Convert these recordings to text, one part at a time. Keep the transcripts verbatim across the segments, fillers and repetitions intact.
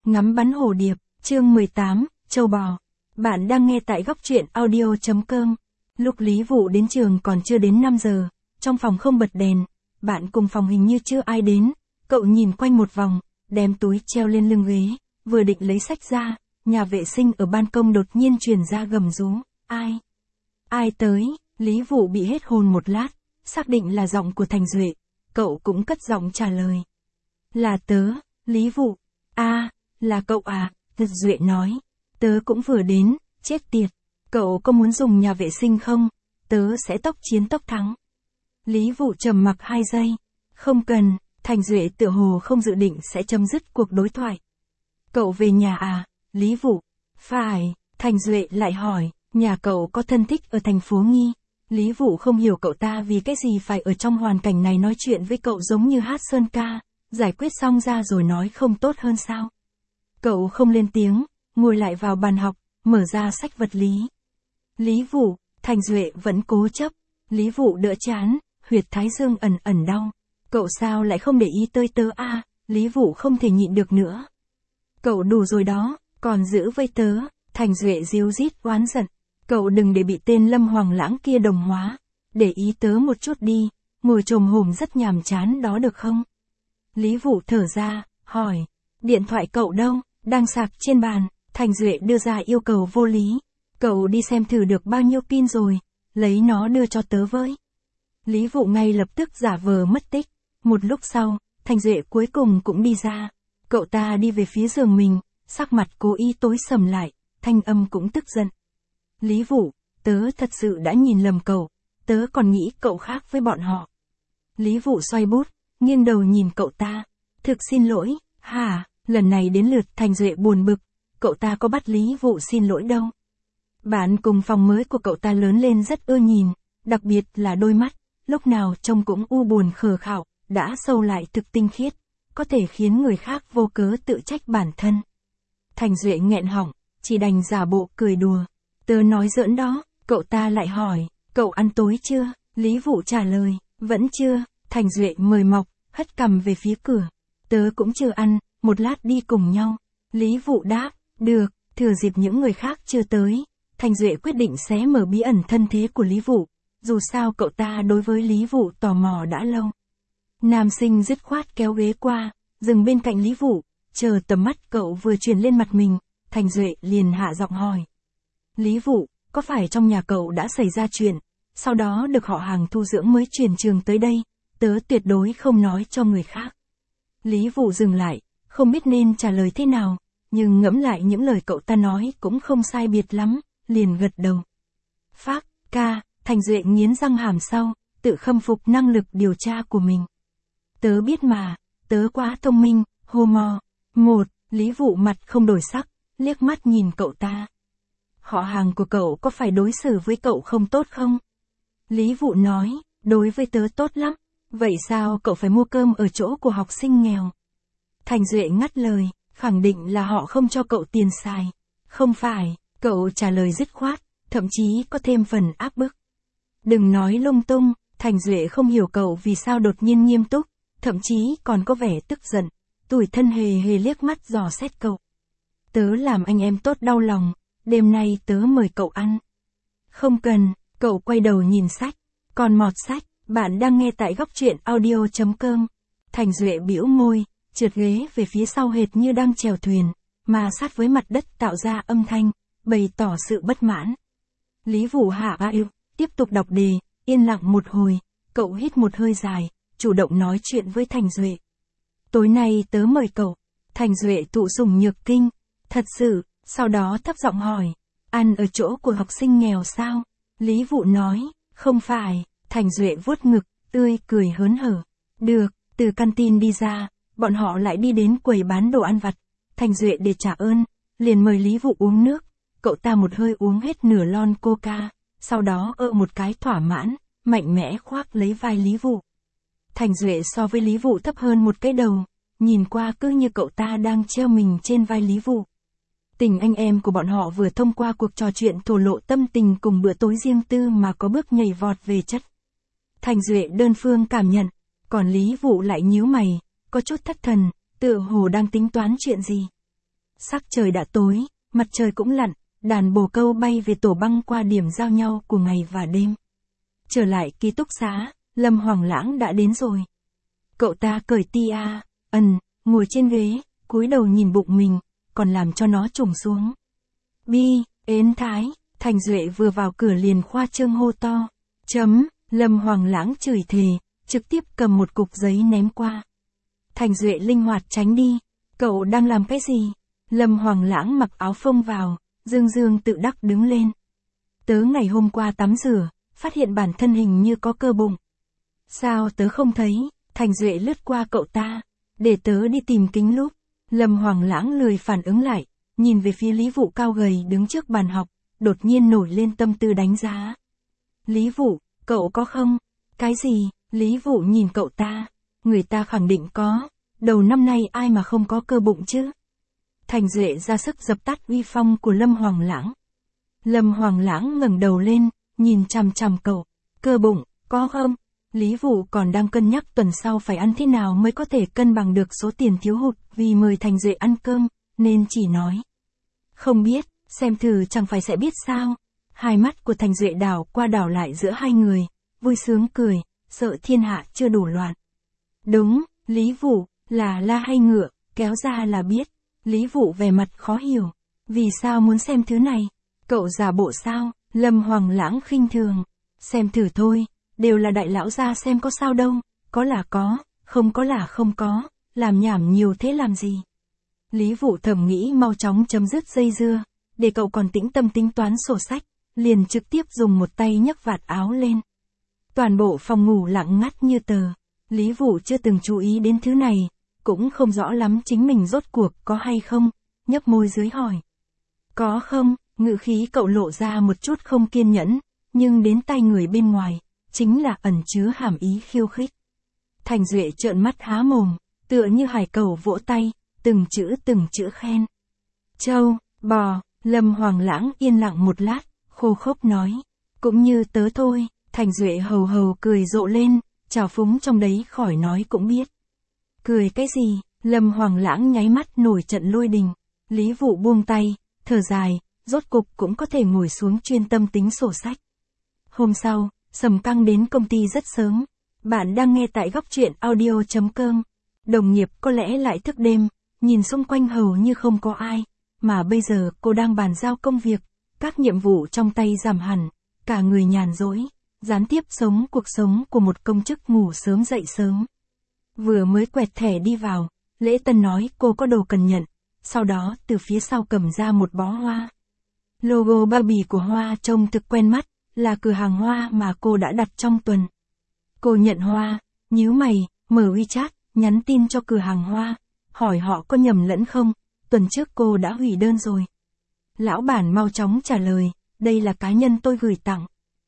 Ngắm bắn hồ điệp, chương mười tám, châu bò. Bạn đang nghe tại góc truyện audio chấm com. Lúc Lý Vụ đến trường còn chưa đến năm giờ, trong phòng không bật đèn, bạn cùng phòng hình như chưa ai đến, cậu nhìn quanh một vòng, đem túi treo lên lưng ghế, vừa định lấy sách ra, nhà vệ sinh ở ban công đột nhiên truyền ra gầm rú, ai? Ai tới? Lý Vụ bị hết hồn một lát, xác định là giọng của Thành Duệ, cậu cũng cất giọng trả lời. Là tớ, Lý Vụ. À, là cậu à, Thật Duệ nói. Tớ cũng vừa đến, chết tiệt. Cậu có muốn dùng nhà vệ sinh không? Tớ sẽ tốc chiến tốc thắng. Lý Vụ trầm mặc hai giây. Không cần, Thành Duệ tựa hồ không dự định sẽ chấm dứt cuộc đối thoại. Cậu về nhà à, Lý Vụ? Phải, Thành Duệ lại hỏi, nhà cậu có thân thích ở thành phố Nghi. Lý Vụ không hiểu cậu ta vì cái gì phải ở trong hoàn cảnh này nói chuyện với cậu giống như hát sơn ca, giải quyết xong ra rồi nói không tốt hơn sao? Cậu không lên tiếng, ngồi lại vào bàn học, mở ra sách vật lý. Lý Vụ, Thành Duệ vẫn cố chấp. Lý Vụ đỡ chán, huyệt thái dương ẩn ẩn đau. Cậu sao lại không để ý tới tớ à? Lý Vụ không thể nhịn được nữa. Cậu đủ rồi đó, còn giữ với tớ. Thành Duệ díu dít oán giận. Cậu đừng để bị tên Lâm Hoàng Lãng kia đồng hóa. Để ý tớ một chút đi, ngồi chồm hổm rất nhàm chán đó được không? Lý Vụ thở ra, hỏi. Điện thoại cậu đâu? Đang sạc trên bàn. Thành Duệ đưa ra yêu cầu vô lý. Cậu đi xem thử được bao nhiêu pin rồi, lấy nó đưa cho tớ với. Lý Vụ ngay lập tức giả vờ mất tích. Một lúc sau, Thành Duệ cuối cùng cũng đi ra. Cậu ta đi về phía giường mình, sắc mặt cố ý tối sầm lại, thanh âm cũng tức giận. Lý Vụ, tớ thật sự đã nhìn lầm cậu, tớ còn nghĩ cậu khác với bọn họ. Lý Vụ xoay bút, nghiêng đầu nhìn cậu ta. Thực xin lỗi, hả? Lần này đến lượt Thành Duệ buồn bực, cậu ta có bắt Lý Vụ xin lỗi đâu. Bạn cùng phòng mới của cậu ta lớn lên rất ưa nhìn, đặc biệt là đôi mắt, lúc nào trông cũng u buồn khờ khạo, đã sâu lại thực tinh khiết, có thể khiến người khác vô cớ tự trách bản thân. Thành Duệ nghẹn họng, chỉ đành giả bộ cười đùa. Tớ nói giỡn đó, cậu ta lại hỏi, cậu ăn tối chưa? Lý Vụ trả lời, vẫn chưa. Thành Duệ mời mọc, hất cằm về phía cửa. Tớ cũng chưa ăn, một lát đi cùng nhau. Lý Vụ đáp, được, thừa dịp những người khác chưa tới. Thành Duệ quyết định xé mở bí ẩn thân thế của Lý Vụ. Dù sao cậu ta đối với Lý Vụ tò mò đã lâu. Nam sinh dứt khoát kéo ghế qua, dừng bên cạnh Lý Vụ, chờ tầm mắt cậu vừa chuyển lên mặt mình, Thành Duệ liền hạ giọng hỏi. Lý Vụ, có phải trong nhà cậu đã xảy ra chuyện, sau đó được họ hàng thu dưỡng mới chuyển trường tới đây, tớ tuyệt đối không nói cho người khác. Lý Vụ dừng lại, không biết nên trả lời thế nào, nhưng ngẫm lại những lời cậu ta nói cũng không sai biệt lắm, liền gật đầu. Phác, ca, Thành Duệ nghiến răng hàm sau, tự khâm phục năng lực điều tra của mình. Tớ biết mà, tớ quá thông minh, hô mò. Một, Lý Vụ mặt không đổi sắc, liếc mắt nhìn cậu ta. Họ hàng của cậu có phải đối xử với cậu không tốt không? Lý Vụ nói, đối với tớ tốt lắm. Vậy sao cậu phải mua cơm ở chỗ của học sinh nghèo? Thành Duệ ngắt lời, khẳng định là họ không cho cậu tiền xài. Không phải, cậu trả lời dứt khoát, thậm chí có thêm phần áp bức. Đừng nói lung tung, Thành Duệ không hiểu cậu vì sao đột nhiên nghiêm túc, thậm chí còn có vẻ tức giận, tủi thân hề hề liếc mắt dò xét cậu. Tớ làm anh em tốt đau lòng, đêm nay tớ mời cậu ăn. Không cần, cậu quay đầu nhìn sách, còn mọt sách, bạn đang nghe tại góc truyện audio chấm com. Thành Duệ bĩu môi, trượt ghế về phía sau hệt như đang chèo thuyền, mà sát với mặt đất tạo ra âm thanh, bày tỏ sự bất mãn. Lý Vụ hạ ba yêu, tiếp tục đọc đề, yên lặng một hồi, cậu hít một hơi dài, chủ động nói chuyện với Thành Duệ. Tối nay tớ mời cậu. Thành Duệ thụ sủng nhược kinh, thật sự, sau đó thấp giọng hỏi, ăn ở chỗ của học sinh nghèo sao? Lý Vụ nói, không phải. Thành Duệ vuốt ngực, tươi cười hớn hở. Được, từ canteen đi ra, bọn họ lại đi đến quầy bán đồ ăn vặt. Thành Duệ để trả ơn, liền mời Lý Vụ uống nước. Cậu ta một hơi uống hết nửa lon coca, sau đó ợ một cái thỏa mãn, mạnh mẽ khoác lấy vai Lý Vụ. Thành Duệ so với Lý Vụ thấp hơn một cái đầu, nhìn qua cứ như cậu ta đang treo mình trên vai Lý Vụ. Tình anh em của bọn họ vừa thông qua cuộc trò chuyện thổ lộ tâm tình cùng bữa tối riêng tư mà có bước nhảy vọt về chất. Thành Duệ đơn phương cảm nhận, còn Lý Vụ lại nhíu mày, có chút thất thần, tựa hồ đang tính toán chuyện gì. Sắc trời đã tối, mặt trời cũng lặn, đàn bồ câu bay về tổ băng qua điểm giao nhau của ngày và đêm. Trở lại ký túc xá, Lâm Hoàng Lãng đã đến rồi. Cậu ta cởi tia, ẩn, ngồi trên ghế, cúi đầu nhìn bụng mình, còn làm cho nó trùng xuống. Bi, ến thái, Thành Duệ vừa vào cửa liền khoa trương hô to. Chấm, Lâm Hoàng Lãng chửi thề, trực tiếp cầm một cục giấy ném qua. Thành Duệ linh hoạt tránh đi. Cậu đang làm cái gì? Lâm Hoàng Lãng mặc áo phông vào, dương dương tự đắc đứng lên. Tớ ngày hôm qua tắm rửa, phát hiện bản thân hình như có cơ bụng. Sao tớ không thấy? Thành Duệ lướt qua cậu ta. Để tớ đi tìm kính lúp. Lâm Hoàng Lãng lười phản ứng lại, nhìn về phía Lý Vụ cao gầy đứng trước bàn học, đột nhiên nổi lên tâm tư đánh giá. Lý Vụ, cậu có không? Cái gì? Lý Vụ nhìn cậu ta. Người ta khẳng định có. Đầu năm nay ai mà không có cơ bụng chứ? Thành Duệ ra sức dập tắt uy phong của Lâm Hoàng Lãng. Lâm Hoàng Lãng ngẩng đầu lên, nhìn chằm chằm cậu. Cơ bụng, có không? Lý Vụ còn đang cân nhắc tuần sau phải ăn thế nào mới có thể cân bằng được số tiền thiếu hụt vì mời Thành Duệ ăn cơm, nên chỉ nói. Không biết, xem thử chẳng phải sẽ biết sao. Hai mắt của Thành Duệ đảo qua đảo lại giữa hai người, vui sướng cười, sợ thiên hạ chưa đủ loạn. Đúng, Lý Vụ, là la hay ngựa, kéo ra là biết. Lý Vụ vẻ mặt khó hiểu. Vì sao muốn xem thứ này? Cậu giả bộ sao? Lâm Hoàng Lãng khinh thường. Xem thử thôi, đều là đại lão gia xem có sao đâu. Có là có, không có là không có. Làm nhảm nhiều thế làm gì? Lý Vụ thầm nghĩ mau chóng chấm dứt dây dưa. Để cậu còn tĩnh tâm tính toán sổ sách, liền trực tiếp dùng một tay nhấc vạt áo lên. Toàn bộ phòng ngủ lặng ngắt như tờ. Lý Vụ chưa từng chú ý đến thứ này, cũng không rõ lắm chính mình rốt cuộc có hay không, nhấp môi dưới hỏi. Có không? Ngữ khí cậu lộ ra một chút không kiên nhẫn, nhưng đến tai người bên ngoài, chính là ẩn chứa hàm ý khiêu khích. Thành Duệ trợn mắt há mồm, tựa như hải cẩu vỗ tay, từng chữ từng chữ khen. Châu, bò, Lâm Hoàng Lãng yên lặng một lát, khô khốc nói. Cũng như tớ thôi. Thành Duệ hầu hầu cười rộ lên, trào phúng trong đấy khỏi nói cũng biết. Cười cái gì? Lâm Hoàng Lãng nháy mắt nổi trận lôi đình. Lý Vụ buông tay, thở dài, rốt cục cũng có thể ngồi xuống chuyên tâm tính sổ sách. Hôm sau, Sầm Căng đến công ty rất sớm. Bạn đang nghe tại góc truyện audio chấm com. Đồng nghiệp có lẽ lại thức đêm, nhìn xung quanh hầu như không có ai. Mà bây giờ cô đang bàn giao công việc, các nhiệm vụ trong tay giảm hẳn, cả người nhàn rỗi, gián tiếp sống cuộc sống của một công chức ngủ sớm dậy sớm. Vừa mới quẹt thẻ đi vào, Lễ Tân nói cô có đồ cần nhận, sau đó từ phía sau cầm ra một bó hoa. Logo bao bì của hoa trông thực quen mắt, là cửa hàng hoa mà cô đã đặt trong tuần. Cô nhận hoa, nhíu mày, mở WeChat, nhắn tin cho cửa hàng hoa, hỏi họ có nhầm lẫn không, tuần trước cô đã hủy đơn rồi. Lão bản mau chóng trả lời, đây là cá nhân tôi gửi tặng.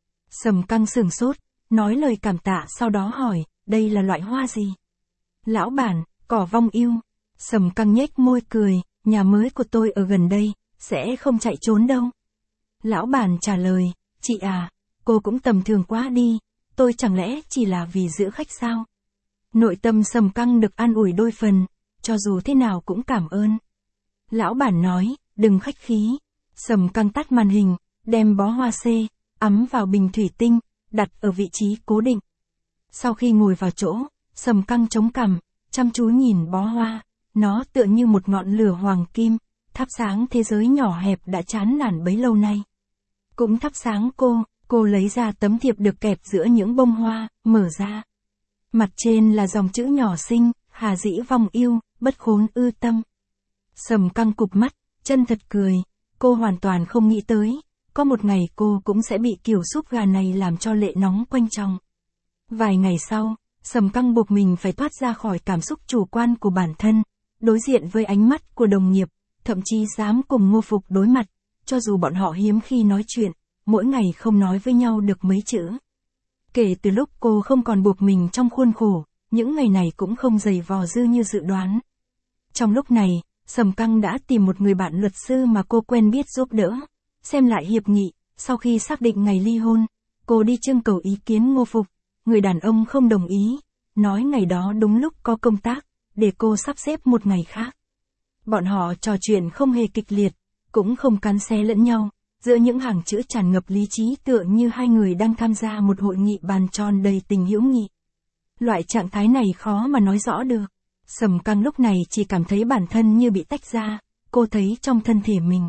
Sầm Căng sửng sốt, nói lời cảm tạ sau đó hỏi, đây là loại hoa gì? Lão bản, cỏ vong ưu. Sầm Căng nhếch môi cười, nhà mới của tôi ở gần đây, sẽ không chạy trốn đâu. Lão bản trả lời, chị à, cô cũng tầm thường quá đi, tôi chẳng lẽ chỉ là vì giữ khách sao? Nội tâm Sầm Căng được an ủi đôi phần, cho dù thế nào cũng cảm ơn. Lão bản nói, đừng khách khí. Sầm Căng tắt màn hình, đem bó hoa C, ấm vào bình thủy tinh, đặt ở vị trí cố định. Sau khi ngồi vào chỗ, Sầm Căng chống cằm, chăm chú nhìn bó hoa, nó tựa như một ngọn lửa hoàng kim, thắp sáng thế giới nhỏ hẹp đã chán nản bấy lâu nay. Cũng thắp sáng cô, cô lấy ra tấm thiệp được kẹp giữa những bông hoa, mở ra. Mặt trên là dòng chữ nhỏ xinh, hà dĩ vong yêu, bất khốn ư tâm. Sầm Căng cụp mắt, chân thật cười, cô hoàn toàn không nghĩ tới, có một ngày cô cũng sẽ bị kiểu súp gà này làm cho lệ nóng quanh trong. Vài ngày sau, Sầm Căng buộc mình phải thoát ra khỏi cảm xúc chủ quan của bản thân, đối diện với ánh mắt của đồng nghiệp, thậm chí dám cùng Ngô Phục đối mặt, cho dù bọn họ hiếm khi nói chuyện, mỗi ngày không nói với nhau được mấy chữ. Kể từ lúc cô không còn buộc mình trong khuôn khổ, những ngày này cũng không dày vò dư như dự đoán. Trong lúc này, Sầm Căng đã tìm một người bạn luật sư mà cô quen biết giúp đỡ, xem lại hiệp nghị, sau khi xác định ngày ly hôn, cô đi trưng cầu ý kiến Ngô Phục, người đàn ông không đồng ý, nói ngày đó đúng lúc có công tác, để cô sắp xếp một ngày khác. Bọn họ trò chuyện không hề kịch liệt, cũng không cắn xé lẫn nhau, giữa những hàng chữ tràn ngập lý trí tựa như hai người đang tham gia một hội nghị bàn tròn đầy tình hữu nghị. Loại trạng thái này khó mà nói rõ được. Sầm Căng lúc này chỉ cảm thấy bản thân như bị tách ra, cô thấy trong thân thể mình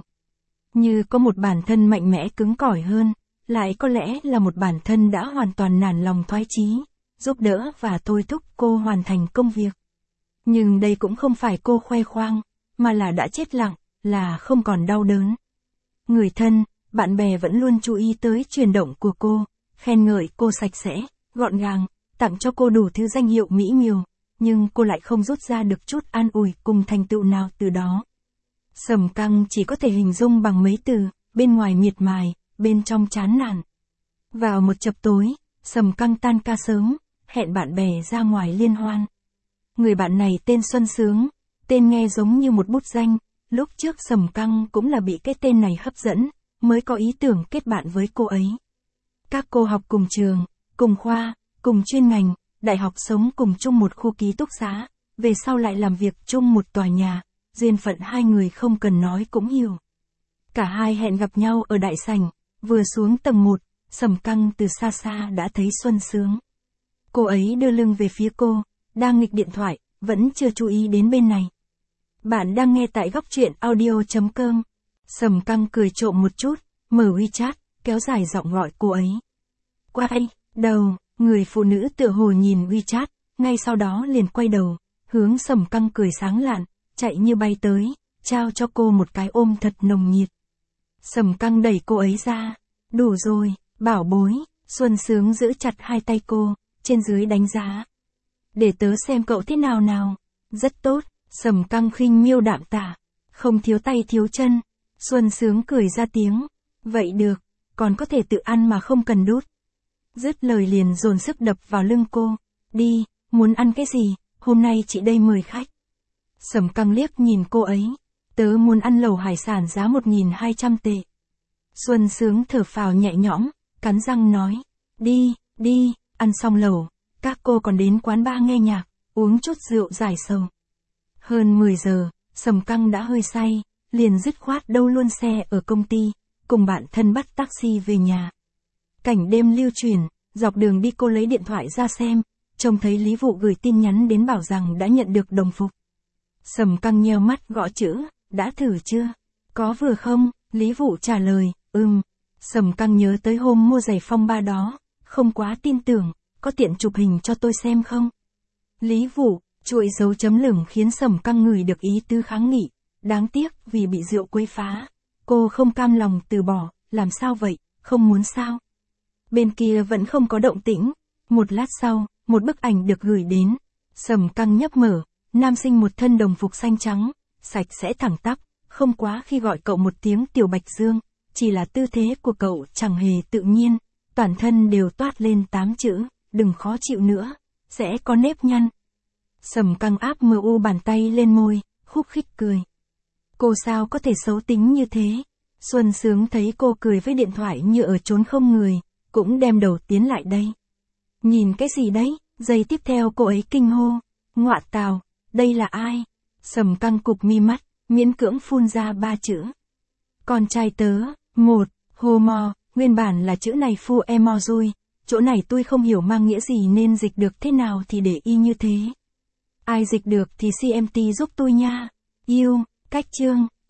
như có một bản thân mạnh mẽ cứng cỏi hơn, lại có lẽ là một bản thân đã hoàn toàn nản lòng thoái chí, giúp đỡ và thôi thúc cô hoàn thành công việc. Nhưng đây cũng không phải cô khoe khoang, mà là đã chết lặng, là không còn đau đớn. Người thân, bạn bè vẫn luôn chú ý tới chuyển động của cô, khen ngợi cô sạch sẽ, gọn gàng, tặng cho cô đủ thứ danh hiệu mỹ miều, nhưng cô lại không rút ra được chút an ủi cùng thành tựu nào từ đó. Sầm Căng chỉ có thể hình dung bằng mấy từ, bên ngoài miệt mài, bên trong chán nản. Vào một chập tối, Sầm Căng tan ca sớm, hẹn bạn bè ra ngoài liên hoan. Người bạn này tên Xuân Sướng, tên nghe giống như một bút danh, lúc trước Sầm Căng cũng là bị cái tên này hấp dẫn, mới có ý tưởng kết bạn với cô ấy. Các cô học cùng trường, cùng khoa, cùng chuyên ngành, đại học sống cùng chung một khu ký túc xá, về sau lại làm việc chung một tòa nhà, duyên phận hai người không cần nói cũng hiểu. Cả hai hẹn gặp nhau ở đại sảnh, vừa xuống tầng một, Sầm Căng từ xa xa đã thấy Xuân Sướng. Cô ấy đưa lưng về phía cô, đang nghịch điện thoại, vẫn chưa chú ý đến bên này. Bạn đang nghe tại góc truyện audio chấm com. Sầm Căng cười trộm một chút, mở WeChat, kéo dài giọng gọi cô ấy. Quay đầu, người phụ nữ tựa hồ nhìn WeChat, ngay sau đó liền quay đầu, hướng Sầm Căng cười sáng lạn, chạy như bay tới, trao cho cô một cái ôm thật nồng nhiệt. Sầm Căng đẩy cô ấy ra. Đủ rồi, bảo bối. Xuân Sướng giữ chặt hai tay cô, trên dưới đánh giá. Để tớ xem cậu thế nào nào. Rất tốt. Sầm Căng khinh miêu đạm tả. Không thiếu tay thiếu chân. Xuân Sướng cười ra tiếng. Vậy được, còn có thể tự ăn mà không cần đút. Dứt lời liền dồn sức đập vào lưng cô. Đi, muốn ăn cái gì, hôm nay chị đây mời khách. Sầm Căng liếc nhìn cô ấy. Tớ muốn ăn lẩu hải sản giá một nghìn hai trăm tệ. Xuân Sướng thở phào nhẹ nhõm, cắn răng nói. Đi, đi, ăn xong lẩu, các cô còn đến quán bar nghe nhạc, uống chút rượu giải sầu. Hơn mười giờ, Sầm Căng đã hơi say, liền dứt khoát đâu luôn xe ở công ty, cùng bạn thân bắt taxi về nhà. Cảnh đêm lưu truyền, dọc đường đi cô lấy điện thoại ra xem, trông thấy Lý Vụ gửi tin nhắn đến bảo rằng đã nhận được đồng phục. Sầm Căng nheo mắt gõ chữ, đã thử chưa? Có vừa không? Lý Vụ trả lời, ừm. Sầm Căng nhớ tới hôm mua giày phong ba đó, không quá tin tưởng, có tiện chụp hình cho tôi xem không? Lý Vụ, chuỗi dấu chấm lửng khiến Sầm Căng ngửi được ý tứ kháng nghị, đáng tiếc vì bị rượu quấy phá. Cô không cam lòng từ bỏ, làm sao vậy, không muốn sao? Bên kia vẫn không có động tĩnh, một lát sau, một bức ảnh được gửi đến. Sầm Căng nhấp mở, nam sinh một thân đồng phục xanh trắng, sạch sẽ thẳng tắp, không quá khi gọi cậu một tiếng Tiểu Bạch Dương, chỉ là tư thế của cậu chẳng hề tự nhiên, toàn thân đều toát lên tám chữ, đừng khó chịu nữa, sẽ có nếp nhăn. Sầm Căng áp mờ u bàn tay lên môi, khúc khích cười. Cô sao có thể xấu tính như thế? Xuân Sướng thấy cô cười với điện thoại như ở chốn không người, cũng đem đầu tiến lại đây. Nhìn cái gì đấy? Giây tiếp theo cô ấy kinh hô. Ngọa tào, đây là ai? Sầm Căng cụp mi mắt, miễn cưỡng phun ra ba chữ. Con trai tớ, một, hồ mò, nguyên bản là chữ này phu emo rui, chỗ này tôi không hiểu mang nghĩa gì nên dịch được thế nào thì để y như thế. Ai dịch được thì xê em tê giúp tôi nha. Yêu, cách chương.